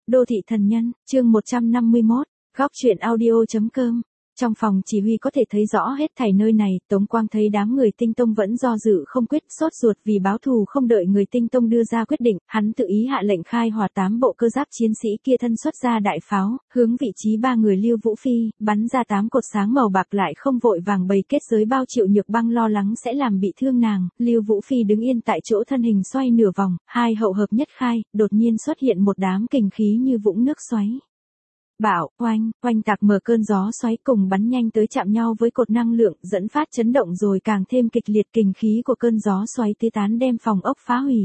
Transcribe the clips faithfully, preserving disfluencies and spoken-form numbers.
Đô thị thần nhân, chương một trăm năm mươi mốt, góc truyện audio.com. Trong phòng chỉ huy có thể thấy rõ hết thảy nơi này, Tống Quang thấy đám người Tinh Tông vẫn do dự không quyết, sốt ruột vì báo thù không đợi người Tinh Tông đưa ra quyết định, hắn tự ý hạ lệnh khai hỏa tám bộ cơ giáp chiến sĩ kia thân xuất ra đại pháo, hướng vị trí ba người Lưu Vũ Phi, bắn ra tám cột sáng màu bạc lại không vội vàng bày kết giới bao Triệu Nhược Băng lo lắng sẽ làm bị thương nàng, Lưu Vũ Phi đứng yên tại chỗ thân hình xoay nửa vòng, hai hậu hợp nhất khai, đột nhiên xuất hiện một đám kình khí như vũng nước xoáy. Bạo, oanh, oanh tạc mở cơn gió xoáy cùng bắn nhanh tới chạm nhau với cột năng lượng, dẫn phát chấn động rồi càng thêm kịch liệt kình khí của cơn gió xoáy tứ tán đem phòng ốc phá hủy.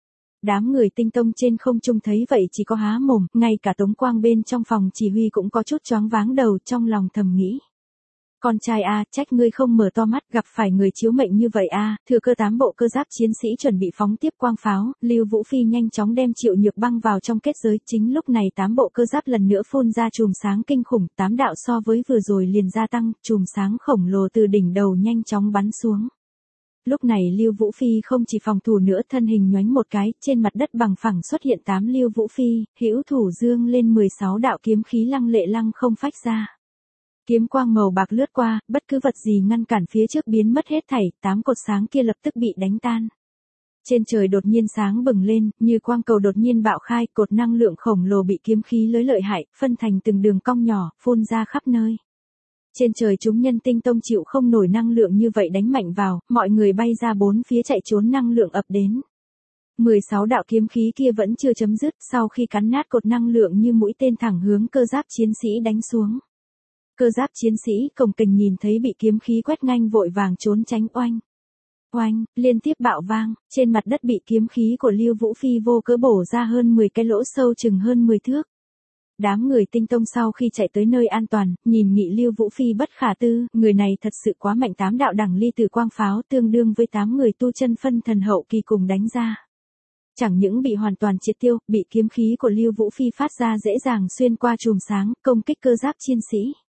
Đám người Tinh Tông trên không trung thấy vậy chỉ có há mồm, ngay cả Tống Quang bên trong phòng chỉ huy cũng có chút choáng váng đầu, trong lòng thầm nghĩ. Con trai a, trách ngươi không mở to mắt, gặp phải người chiếu mệnh như vậy a. Thừa cơ tám bộ cơ giáp chiến sĩ chuẩn bị phóng tiếp quang pháo, Lưu Vũ Phi nhanh chóng đem Triệu Nhược Băng vào trong kết giới, chính lúc này tám bộ cơ giáp lần nữa phun ra chùm sáng kinh khủng, tám đạo so với vừa rồi liền gia tăng, chùm sáng khổng lồ từ đỉnh đầu nhanh chóng bắn xuống. Lúc này Lưu Vũ Phi không chỉ phòng thủ nữa, thân hình nhoánh một cái, trên mặt đất bằng phẳng xuất hiện tám Lưu Vũ Phi, hữu thủ dương lên mười sáu đạo kiếm khí lăng lệ lăng không phách ra. Kiếm quang màu bạc lướt qua, bất cứ vật gì ngăn cản phía trước biến mất hết thảy, tám cột sáng kia lập tức bị đánh tan. Trên trời đột nhiên sáng bừng lên, như quang cầu đột nhiên bạo khai, cột năng lượng khổng lồ bị kiếm khí lưới lợi hại, phân thành từng đường cong nhỏ, phun ra khắp nơi. Trên trời chúng nhân Tinh Tông chịu không nổi năng lượng như vậy đánh mạnh vào, mọi người bay ra bốn phía chạy trốn năng lượng ập đến. mười sáu đạo kiếm khí kia vẫn chưa chấm dứt, sau khi cắn nát cột năng lượng như mũi tên thẳng hướng cơ giáp chiến sĩ đánh xuống. Cơ giáp chiến sĩ cồng kềnh nhìn thấy bị kiếm khí quét ngang vội vàng trốn tránh, oanh. Oanh, liên tiếp bạo vang, trên mặt đất bị kiếm khí của Lưu Vũ Phi vô cớ bổ ra hơn mười cái lỗ sâu chừng hơn mười thước. Đám người Tinh Tông sau khi chạy tới nơi an toàn, nhìn nghị Lưu Vũ Phi bất khả tư, người này thật sự quá mạnh, tám đạo đẳng ly tử quang pháo tương đương với tám người tu chân phân thần hậu kỳ cùng đánh ra. Chẳng những bị hoàn toàn triệt tiêu, bị kiếm khí của Lưu Vũ Phi phát ra dễ dàng xuyên qua chùm sáng, công kích cơ giáp chiến sĩ.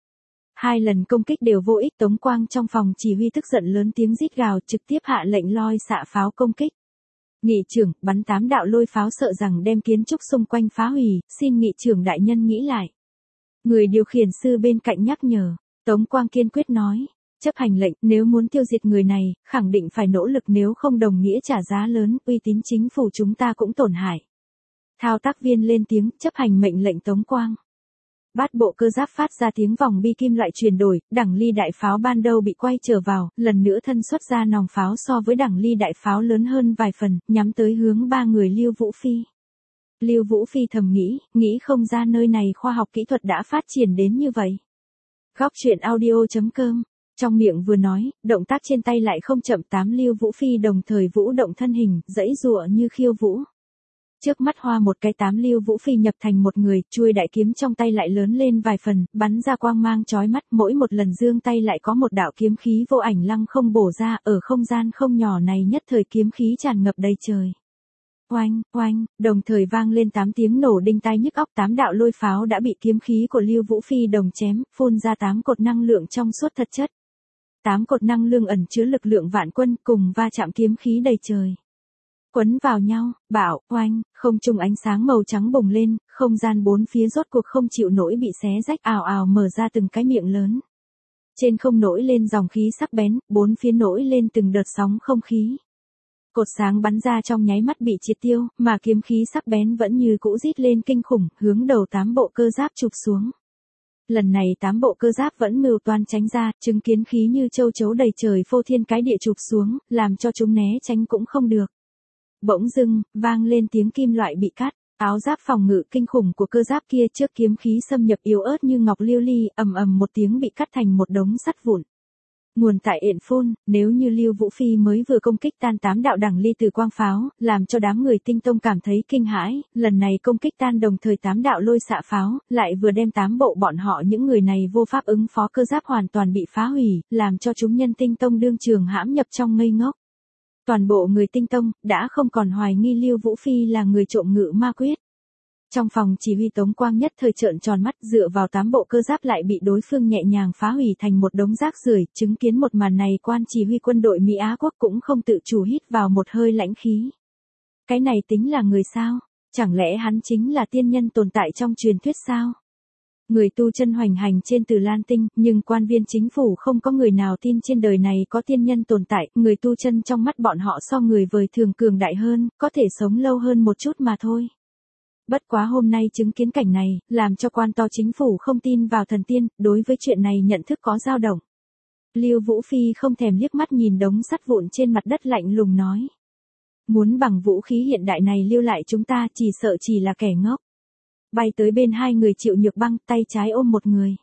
Hai lần công kích đều vô ích, Tống Quang trong phòng chỉ huy tức giận lớn tiếng rít gào, trực tiếp hạ lệnh lôi xạ pháo công kích. Nghị trưởng, bắn tám đạo lôi pháo sợ rằng đem kiến trúc xung quanh phá hủy, xin nghị trưởng đại nhân nghĩ lại. Người điều khiển sư bên cạnh nhắc nhở, Tống Quang kiên quyết nói, chấp hành lệnh, nếu muốn tiêu diệt người này, khẳng định phải nỗ lực, nếu không đồng nghĩa trả giá lớn, uy tín chính phủ chúng ta cũng tổn hại. Thao tác viên lên tiếng, chấp hành mệnh lệnh Tống Quang. Bát bộ cơ giáp phát ra tiếng vòng bi kim loại chuyển đổi, đẳng ly đại pháo ban đầu bị quay trở vào, lần nữa thân xuất ra nòng pháo so với đẳng ly đại pháo lớn hơn vài phần, nhắm tới hướng ba người Lưu Vũ Phi. Lưu Vũ Phi thầm nghĩ, nghĩ không ra nơi này khoa học kỹ thuật đã phát triển đến như vậy. Góc truyện audio.com, trong miệng vừa nói, động tác trên tay lại không chậm, tám Lưu Vũ Phi đồng thời vũ động thân hình, giãy giụa như khiêu vũ. Trước mắt hoa một cái, tám Lưu Vũ Phi nhập thành một người, chuôi đại kiếm trong tay lại lớn lên vài phần, bắn ra quang mang chói mắt, mỗi một lần giương tay lại có một đạo kiếm khí vô ảnh lăng không bổ ra, ở không gian không nhỏ này nhất thời kiếm khí tràn ngập đầy trời. Oanh, oanh, đồng thời vang lên tám tiếng nổ đinh tai nhức óc, tám đạo lôi pháo đã bị kiếm khí của Lưu Vũ Phi đồng chém, phun ra tám cột năng lượng trong suốt thật chất. Tám cột năng lượng ẩn chứa lực lượng vạn quân cùng va chạm kiếm khí đầy trời. Quấn vào nhau, bạo, oanh, không trung ánh sáng màu trắng bùng lên, không gian bốn phía rốt cuộc không chịu nổi bị xé rách, ào ào mở ra từng cái miệng lớn. Trên không nổi lên dòng khí sắc bén, bốn phía nổi lên từng đợt sóng không khí. Cột sáng bắn ra trong nháy mắt bị triệt tiêu, mà kiếm khí sắc bén vẫn như cũ rít lên kinh khủng, hướng đầu tám bộ cơ giáp chụp xuống. Lần này tám bộ cơ giáp vẫn mưu toan tránh ra, chứng kiến khí như châu chấu đầy trời phô thiên cái địa chụp xuống, làm cho chúng né tránh cũng không được. Bỗng dưng, vang lên tiếng kim loại bị cắt, áo giáp phòng ngự kinh khủng của cơ giáp kia trước kiếm khí xâm nhập yếu ớt như ngọc liêu ly, ầm ầm một tiếng bị cắt thành một đống sắt vụn. Nguồn tại Yện Phun, nếu như Lưu Vũ Phi mới vừa công kích tan tám đạo đẳng ly từ quang pháo, làm cho đám người Tinh Tông cảm thấy kinh hãi, lần này công kích tan đồng thời tám đạo lôi xạ pháo, lại vừa đem tám bộ bọn họ những người này vô pháp ứng phó cơ giáp hoàn toàn bị phá hủy, làm cho chúng nhân Tinh Tông đương trường hãm nhập trong ngây ngốc. Toàn bộ người Tinh Tông đã không còn hoài nghi Lưu Vũ Phi là người trộm ngự ma quyết. Trong phòng chỉ huy Tống Quang nhất thời trợn tròn mắt, dựa vào tám bộ cơ giáp lại bị đối phương nhẹ nhàng phá hủy thành một đống rác rưởi, chứng kiến một màn này quan chỉ huy quân đội Mỹ Á Quốc cũng không tự chủ hít vào một hơi lãnh khí. Cái này tính là người sao? Chẳng lẽ hắn chính là tiên nhân tồn tại trong truyền thuyết sao? Người tu chân hoành hành trên Từ Lan Tinh, nhưng quan viên chính phủ không có người nào tin trên đời này có tiên nhân tồn tại, người tu chân trong mắt bọn họ so người vời thường cường đại hơn, có thể sống lâu hơn một chút mà thôi. Bất quá hôm nay chứng kiến cảnh này, làm cho quan to chính phủ không tin vào thần tiên, đối với chuyện này nhận thức có dao động. Lưu Vũ Phi không thèm liếc mắt nhìn đống sắt vụn trên mặt đất lạnh lùng nói. Muốn bằng vũ khí hiện đại này lưu lại chúng ta chỉ sợ chỉ là kẻ ngốc. Bay tới bên hai người Triệu Nhược Băng, tay trái ôm một người.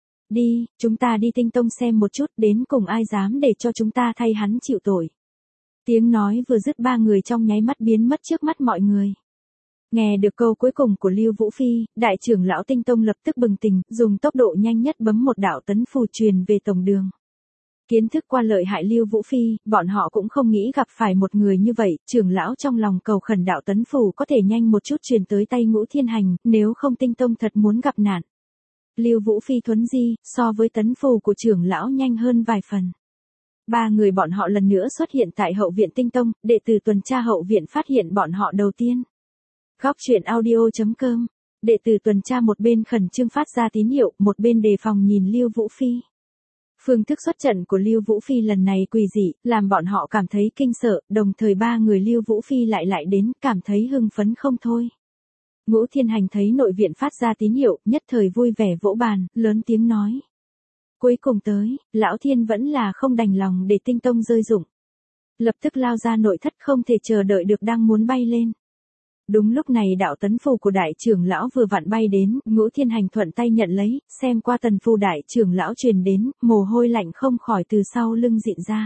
Đi, chúng ta đi Tinh Tông xem một chút, đến cùng ai dám để cho chúng ta thay hắn chịu tội. Tiếng nói vừa dứt ba người trong nháy mắt biến mất trước mắt mọi người. Nghe được câu cuối cùng của Lưu Vũ Phi, đại trưởng lão Tinh Tông lập tức bừng tỉnh, dùng tốc độ nhanh nhất bấm một đạo tấn phù truyền về tổng đường. Kiến thức qua lợi hại Lưu Vũ Phi, bọn họ cũng không nghĩ gặp phải một người như vậy, trưởng lão trong lòng cầu khẩn đạo tấn phù có thể nhanh một chút truyền tới tay Ngũ Thiên Hành, nếu không Tinh Tông thật muốn gặp nạn. Lưu Vũ Phi thuấn di, so với tấn phù của trưởng lão nhanh hơn vài phần. Ba người bọn họ lần nữa xuất hiện tại hậu viện Tinh Tông, đệ tử tuần tra hậu viện phát hiện bọn họ đầu tiên. Góc truyện audio chấm com, đệ tử tuần tra một bên khẩn trương phát ra tín hiệu, một bên đề phòng nhìn Lưu Vũ Phi. Phương thức xuất trận của Lưu Vũ Phi lần này quỷ dị, làm bọn họ cảm thấy kinh sợ, đồng thời ba người Lưu Vũ Phi lại lại đến, cảm thấy hưng phấn không thôi. Ngũ Thiên Hành thấy nội viện phát ra tín hiệu, nhất thời vui vẻ vỗ bàn, lớn tiếng nói. Cuối cùng tới, Lão Thiên vẫn là không đành lòng để Tinh Tông rơi rụng. Lập tức lao ra nội thất không thể chờ đợi được đang muốn bay lên. Đúng lúc này đạo tấn phù của đại trưởng lão vừa vặn bay đến, Ngũ Thiên Hành thuận tay nhận lấy, xem qua tần phù đại trưởng lão truyền đến, mồ hôi lạnh không khỏi từ sau lưng dịn ra.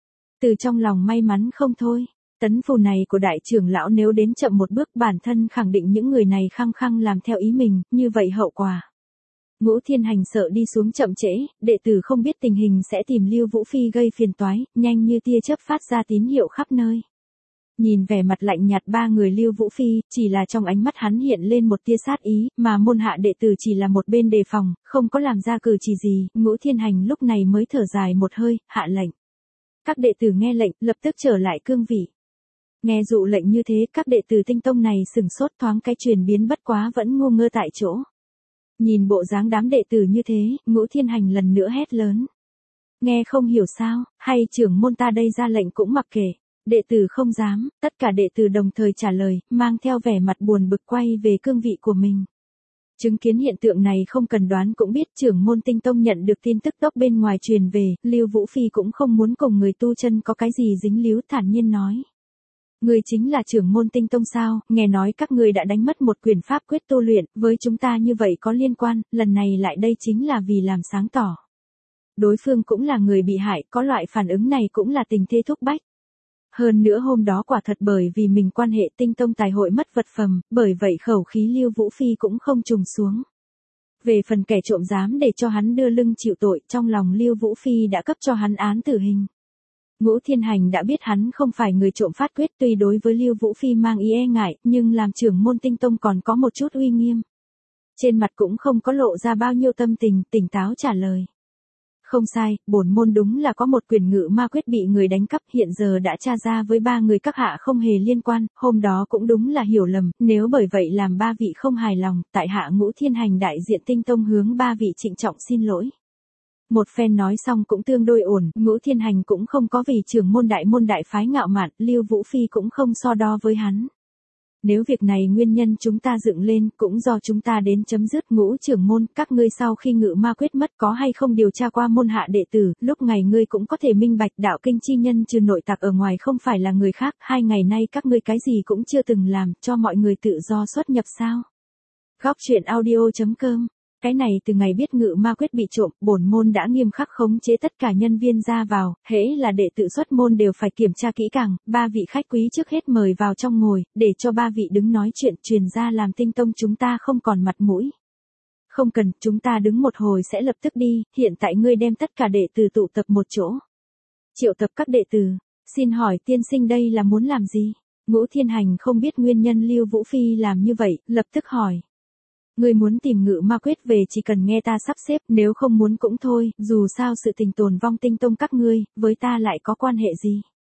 Từ trong lòng may mắn không thôi, tấn phù này của đại trưởng lão nếu đến chậm một bước bản thân khẳng định những người này khăng khăng làm theo ý mình, như vậy hậu quả. Ngũ Thiên Hành sợ đi xuống chậm trễ, đệ tử không biết tình hình sẽ tìm Lưu Vũ Phi gây phiền toái, nhanh như tia chớp phát ra tín hiệu khắp nơi. Nhìn vẻ mặt lạnh nhạt ba người Lưu Vũ Phi, chỉ là trong ánh mắt hắn hiện lên một tia sát ý, mà môn hạ đệ tử chỉ là một bên đề phòng, không có làm ra cử chỉ gì, Ngũ Thiên Hành lúc này mới thở dài một hơi, hạ lệnh. Các đệ tử nghe lệnh, lập tức trở lại cương vị. Nghe dụ lệnh như thế, các đệ tử Tinh Tông này sừng sốt thoáng cái truyền biến bất quá vẫn ngu ngơ tại chỗ. Nhìn bộ dáng đám đệ tử như thế, Ngũ Thiên Hành lần nữa hét lớn. Nghe không hiểu sao, hay trưởng môn ta đây ra lệnh cũng mặc kệ. Đệ tử không dám, tất cả đệ tử đồng thời trả lời, mang theo vẻ mặt buồn bực quay về cương vị của mình. Chứng kiến hiện tượng này không cần đoán cũng biết trưởng môn Tinh Tông nhận được tin tức tốc bên ngoài truyền về, Lưu Vũ Phi cũng không muốn cùng người tu chân có cái gì dính líu, thản nhiên nói. Người chính là trưởng môn Tinh Tông sao, nghe nói các người đã đánh mất một quyền pháp quyết tu luyện, với chúng ta như vậy có liên quan, lần này lại đây chính là vì làm sáng tỏ. Đối phương cũng là người bị hại, có loại phản ứng này cũng là tình thế thúc bách. Hơn nữa hôm đó quả thật bởi vì mình quan hệ Tinh Tông tài hội mất vật phẩm, bởi vậy khẩu khí Lưu Vũ Phi cũng không trùng xuống. Về phần kẻ trộm dám để cho hắn đưa lưng chịu tội, trong lòng Lưu Vũ Phi đã cấp cho hắn án tử hình. Ngũ Thiên Hành đã biết hắn không phải người trộm phát quyết, tuy đối với Lưu Vũ Phi mang ý e ngại, nhưng làm trưởng môn Tinh Tông còn có một chút uy nghiêm. Trên mặt cũng không có lộ ra bao nhiêu tâm tình, tỉnh táo trả lời. Không sai, bổn môn đúng là có một quyền ngự ma quyết bị người đánh cắp, hiện giờ đã tra ra với ba người các hạ không hề liên quan, hôm đó cũng đúng là hiểu lầm, nếu bởi vậy làm ba vị không hài lòng, tại hạ Ngũ Thiên Hành đại diện Tinh Tông hướng ba vị trịnh trọng xin lỗi. Một phen nói xong cũng tương đối ổn, Ngũ Thiên Hành cũng không có vì trưởng môn đại môn đại phái ngạo mạn, Lưu Vũ Phi cũng không so đo với hắn. Nếu việc này nguyên nhân chúng ta dựng lên, cũng do chúng ta đến chấm dứt. Ngũ trưởng môn, các ngươi sau khi ngự ma quyết mất có hay không điều tra qua môn hạ đệ tử, lúc ngày ngươi cũng có thể minh bạch đạo kinh chi nhân trừ nội tặc ở ngoài không phải là người khác, hai ngày nay các ngươi cái gì cũng chưa từng làm, cho mọi người tự do xuất nhập sao. Góc truyện audio chấm com. Cái này từ ngày biết ngự ma quyết bị trộm, bổn môn đã nghiêm khắc khống chế tất cả nhân viên ra vào, hễ là đệ tử xuất môn đều phải kiểm tra kỹ càng, ba vị khách quý trước hết mời vào trong ngồi, để cho ba vị đứng nói chuyện, truyền ra làm Tinh Tông chúng ta không còn mặt mũi. Không cần, chúng ta đứng một hồi sẽ lập tức đi, hiện tại ngươi đem tất cả đệ tử tụ tập một chỗ. Triệu tập các đệ tử, xin hỏi tiên sinh đây là muốn làm gì? Ngũ Thiên Hành không biết nguyên nhân Lưu Vũ Phi làm như vậy, lập tức hỏi. Ngươi muốn tìm ngự ma quyết về chỉ cần nghe ta sắp xếp, nếu không muốn cũng thôi, dù sao sự tình tồn vong Tinh Tông các ngươi, với ta lại có quan hệ gì.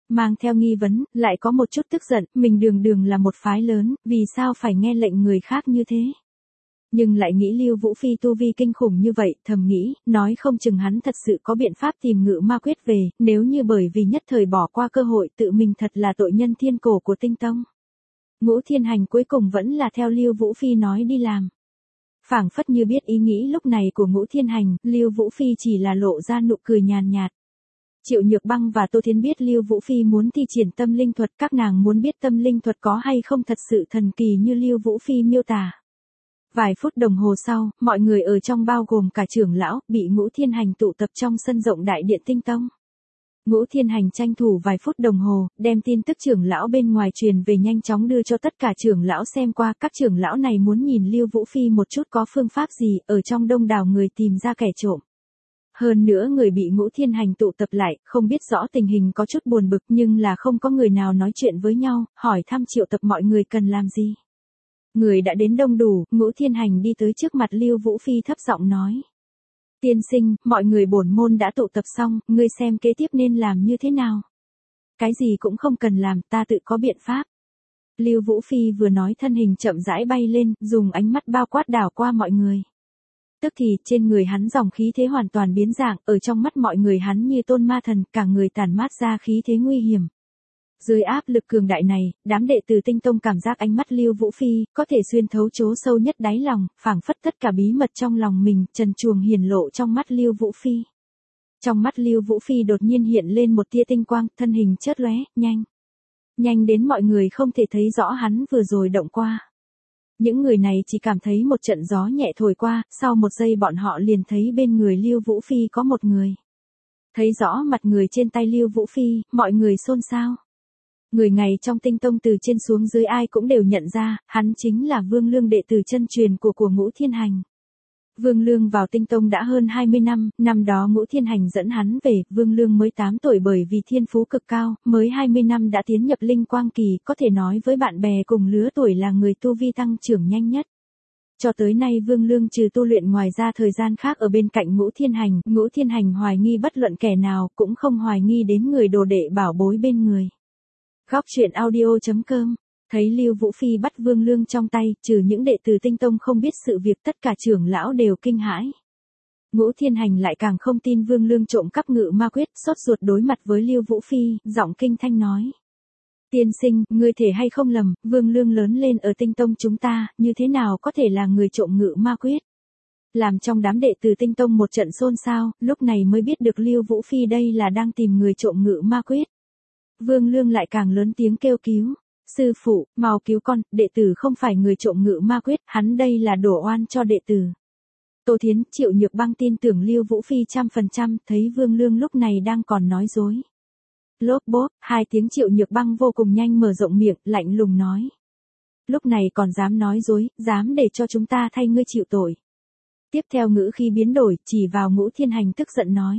mang theo nghi vấn, lại có một chút tức giận, mình đường đường là một phái lớn, vì sao phải nghe lệnh người khác như thế. Nhưng lại nghĩ Lưu Vũ Phi tu vi kinh khủng như vậy, thầm nghĩ, nói không chừng hắn thật sự có biện pháp tìm ngự ma quyết về, nếu như bởi vì nhất thời bỏ qua cơ hội tự mình thật là tội nhân thiên cổ của Tinh Tông. Ngũ Thiên Hành cuối cùng vẫn là theo Lưu Vũ Phi nói đi làm. Phảng phất như biết ý nghĩ lúc này của Ngũ Thiên Hành, Lưu Vũ Phi chỉ là lộ ra nụ cười nhàn nhạt. Triệu Nhược Băng và Tô Thiến biết Lưu Vũ Phi muốn thi triển tâm linh thuật, các nàng muốn biết tâm linh thuật có hay không thật sự thần kỳ như Lưu Vũ Phi miêu tả. Vài phút đồng hồ sau, mọi người ở trong bao gồm cả trưởng lão, bị Ngũ Thiên Hành tụ tập trong sân rộng đại điện Tinh Tông. Ngũ Thiên Hành tranh thủ vài phút đồng hồ, đem tin tức trưởng lão bên ngoài truyền về nhanh chóng đưa cho tất cả trưởng lão xem qua. Các trưởng lão này muốn nhìn Lưu Vũ Phi một chút có phương pháp gì, ở trong đông đảo người tìm ra kẻ trộm. Hơn nữa người bị Ngũ Thiên Hành tụ tập lại, không biết rõ tình hình có chút buồn bực nhưng là không có người nào nói chuyện với nhau, hỏi thăm triệu tập mọi người cần làm gì. Người đã đến đông đủ, Ngũ Thiên Hành đi tới trước mặt Lưu Vũ Phi thấp giọng nói. Tiên sinh, mọi người bổn môn đã tụ tập xong, ngươi xem kế tiếp nên làm như thế nào. Cái gì cũng không cần làm, ta tự có biện pháp. Lưu Vũ Phi vừa nói thân hình chậm rãi bay lên, dùng ánh mắt bao quát đảo qua mọi người. Tức thì, trên người hắn dòng khí thế hoàn toàn biến dạng, ở trong mắt mọi người hắn như tôn ma thần, cả người tản mát ra khí thế nguy hiểm. Dưới áp lực cường đại này, đám đệ tử Tinh Tông cảm giác ánh mắt Lưu Vũ Phi có thể xuyên thấu chỗ sâu nhất đáy lòng, phảng phất tất cả bí mật trong lòng mình trần truồng hiển lộ trong mắt Lưu Vũ Phi. Trong mắt Lưu Vũ Phi đột nhiên hiện lên một tia tinh quang, thân hình chớp lóe, nhanh. Nhanh đến mọi người không thể thấy rõ hắn vừa rồi động qua. Những người này chỉ cảm thấy một trận gió nhẹ thổi qua, sau một giây bọn họ liền thấy bên người Lưu Vũ Phi có một người. Thấy rõ mặt người trên tay Lưu Vũ Phi, mọi người xôn xao. Người này trong Tinh Tông từ trên xuống dưới ai cũng đều nhận ra, hắn chính là Vương Lương đệ tử chân truyền của của Ngũ Thiên Hành. Vương Lương vào Tinh Tông đã hơn hai mươi năm, năm đó Ngũ Thiên Hành dẫn hắn về, Vương Lương mới tám tuổi bởi vì thiên phú cực cao, mới hai mươi năm đã tiến nhập linh quang kỳ, có thể nói với bạn bè cùng lứa tuổi là người tu vi tăng trưởng nhanh nhất. Cho tới nay Vương Lương trừ tu luyện ngoài ra thời gian khác ở bên cạnh Ngũ Thiên Hành, Ngũ Thiên Hành hoài nghi bất luận kẻ nào, cũng không hoài nghi đến người đồ đệ bảo bối bên người. Góc truyện audio chấm com. Thấy Lưu Vũ Phi bắt Vương Lương trong tay, trừ những đệ tử Tinh Tông không biết sự việc tất cả trưởng lão đều kinh hãi. Ngũ Thiên Hành lại càng không tin Vương Lương trộm cắp ngự ma quyết, sốt ruột đối mặt với Lưu Vũ Phi, giọng kinh thanh nói. Tiên sinh, ngươi thể hay không lầm, Vương Lương lớn lên ở Tinh Tông chúng ta, như thế nào có thể là người trộm ngự ma quyết. Làm trong đám đệ tử Tinh Tông một trận xôn xao, lúc này mới biết được Lưu Vũ Phi đây là đang tìm người trộm ngự ma quyết. Vương Lương lại càng lớn tiếng kêu cứu. Sư phụ, mau cứu con, đệ tử không phải người trộm ngự ma quyết, hắn đây là đổ oan cho đệ tử. Tô Thiến, Triệu Nhược Băng tin tưởng Lưu Vũ Phi trăm phần trăm, thấy Vương Lương lúc này đang còn nói dối. Lốp bốp, hai tiếng Triệu Nhược Băng vô cùng nhanh mở rộng miệng, lạnh lùng nói. Lúc này còn dám nói dối, dám để cho chúng ta thay ngươi chịu tội. Tiếp theo ngữ khi biến đổi, chỉ vào Ngũ Thiên Hành tức giận nói.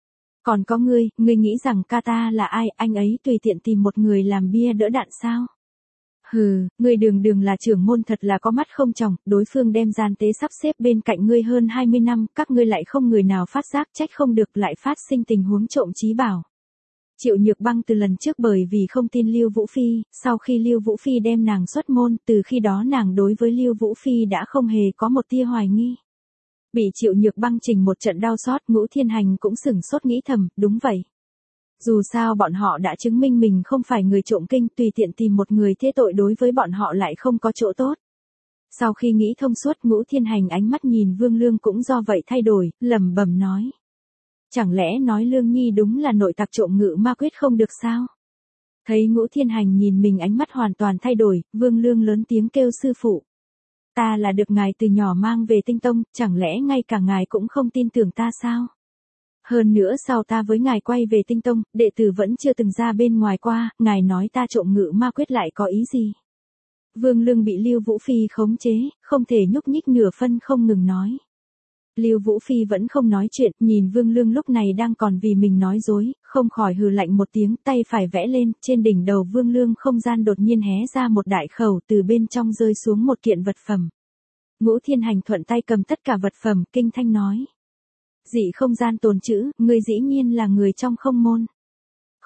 Còn có ngươi, ngươi nghĩ rằng ca ta là ai, anh ấy tùy tiện tìm một người làm bia đỡ đạn sao? Hừ, ngươi đường đường là trưởng môn thật là có mắt không tròng, đối phương đem gian tế sắp xếp bên cạnh ngươi hơn hai mươi năm, các ngươi lại không người nào phát giác, trách không được lại phát sinh tình huống trộm trí bảo. Triệu Nhược Băng từ lần trước bởi vì không tin Lưu Vũ Phi, sau khi Lưu Vũ Phi đem nàng xuất môn, từ khi đó nàng đối với Lưu Vũ Phi đã không hề có một tia hoài nghi. Bị Triệu Nhược Băng chỉnh một trận đau xót, Ngũ Thiên Hành cũng sửng sốt nghĩ thầm, đúng vậy. Dù sao bọn họ đã chứng minh mình không phải người trộm kinh, tùy tiện tìm một người thế tội đối với bọn họ lại không có chỗ tốt. Sau khi nghĩ thông suốt, Ngũ Thiên Hành ánh mắt nhìn Vương Lương cũng do vậy thay đổi, lẩm bẩm nói. Chẳng lẽ nói Lương Nhi đúng là nội tặc trộm ngự ma quyết không được sao? Thấy Ngũ Thiên Hành nhìn mình ánh mắt hoàn toàn thay đổi, Vương Lương lớn tiếng kêu sư phụ. Ta là được ngài từ nhỏ mang về Tinh Tông, chẳng lẽ ngay cả ngài cũng không tin tưởng ta sao? Hơn nữa sau ta với ngài quay về Tinh Tông, đệ tử vẫn chưa từng ra bên ngoài qua, ngài nói ta trộm ngự ma quyết lại có ý gì? Vương Lương bị Lưu Vũ Phi khống chế, không thể nhúc nhích nửa phân không ngừng nói. Lưu Vũ Phi vẫn không nói chuyện, nhìn Vương Lương lúc này đang còn vì mình nói dối, không khỏi hừ lạnh một tiếng, tay phải vẽ lên, trên đỉnh đầu Vương Lương không gian đột nhiên hé ra một đại khẩu, từ bên trong rơi xuống một kiện vật phẩm. Ngũ Thiên Hành thuận tay cầm tất cả vật phẩm, kinh thanh nói. Dị không gian tồn trữ, ngươi dĩ nhiên là người trong không môn.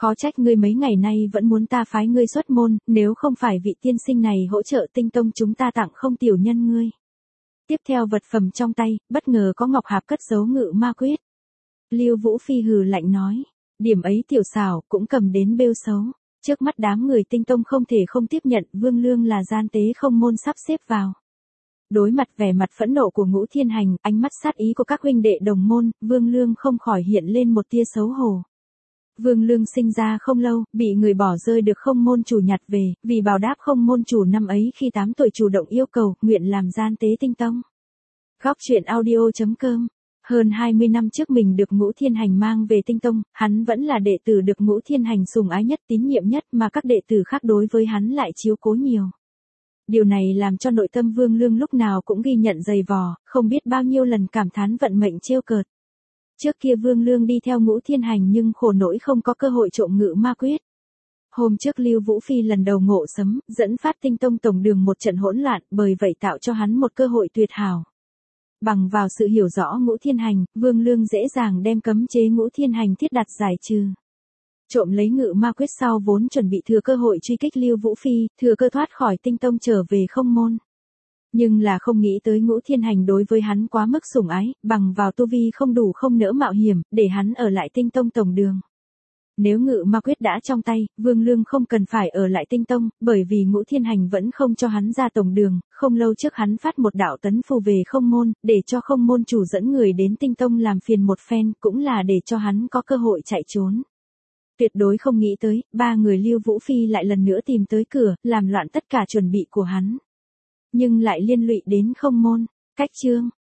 Khó trách ngươi mấy ngày nay vẫn muốn ta phái ngươi xuất môn, nếu không phải vị tiên sinh này hỗ trợ tinh tông chúng ta tặng không tiểu nhân ngươi. Tiếp theo vật phẩm trong tay, bất ngờ có ngọc hạp cất giấu ngự ma quyết. Lưu Vũ Phi hừ lạnh nói, điểm ấy tiểu xảo cũng cầm đến bêu xấu. Trước mắt đám người tinh tông không thể không tiếp nhận Vương Lương là gian tế không môn sắp xếp vào. Đối mặt vẻ mặt phẫn nộ của Ngũ Thiên Hành, ánh mắt sát ý của các huynh đệ đồng môn, Vương Lương không khỏi hiện lên một tia xấu hổ. Vương Lương sinh ra không lâu, bị người bỏ rơi được không môn chủ nhặt về, vì báo đáp không môn chủ năm ấy khi tám tuổi chủ động yêu cầu, nguyện làm gian tế tinh tông. Góc truyện audio chấm com. Hơn hai mươi năm trước mình được Ngũ Thiên Hành mang về tinh tông, hắn vẫn là đệ tử được Ngũ Thiên Hành sủng ái nhất tín nhiệm nhất mà các đệ tử khác đối với hắn lại chiếu cố nhiều. Điều này làm cho nội tâm Vương Lương lúc nào cũng ghi nhận dày vò, không biết bao nhiêu lần cảm thán vận mệnh trêu cợt. Trước kia Vương Lương đi theo Ngũ Thiên Hành nhưng khổ nỗi không có cơ hội trộm ngự ma quyết. Hôm trước Lưu Vũ Phi lần đầu ngộ sấm, dẫn phát tinh tông tổng đường một trận hỗn loạn, bởi vậy tạo cho hắn một cơ hội tuyệt hảo. Bằng vào sự hiểu rõ Ngũ Thiên Hành, Vương Lương dễ dàng đem cấm chế Ngũ Thiên Hành thiết đặt giải trừ. Trộm lấy ngự ma quyết sau vốn chuẩn bị thừa cơ hội truy kích Lưu Vũ Phi, thừa cơ thoát khỏi tinh tông trở về không môn. Nhưng là không nghĩ tới Ngũ Thiên Hành đối với hắn quá mức sủng ái, bằng vào tu vi không đủ không nỡ mạo hiểm, để hắn ở lại tinh tông tổng đường. Nếu ngự ma quyết đã trong tay, Vương Lương không cần phải ở lại tinh tông, bởi vì Ngũ Thiên Hành vẫn không cho hắn ra tổng đường, không lâu trước hắn phát một đạo tấn phù về không môn, để cho không môn chủ dẫn người đến tinh tông làm phiền một phen, cũng là để cho hắn có cơ hội chạy trốn. Tuyệt đối không nghĩ tới, ba người Lưu Vũ Phi lại lần nữa tìm tới cửa, làm loạn tất cả chuẩn bị của hắn. Nhưng lại liên lụy đến không môn. Cách chương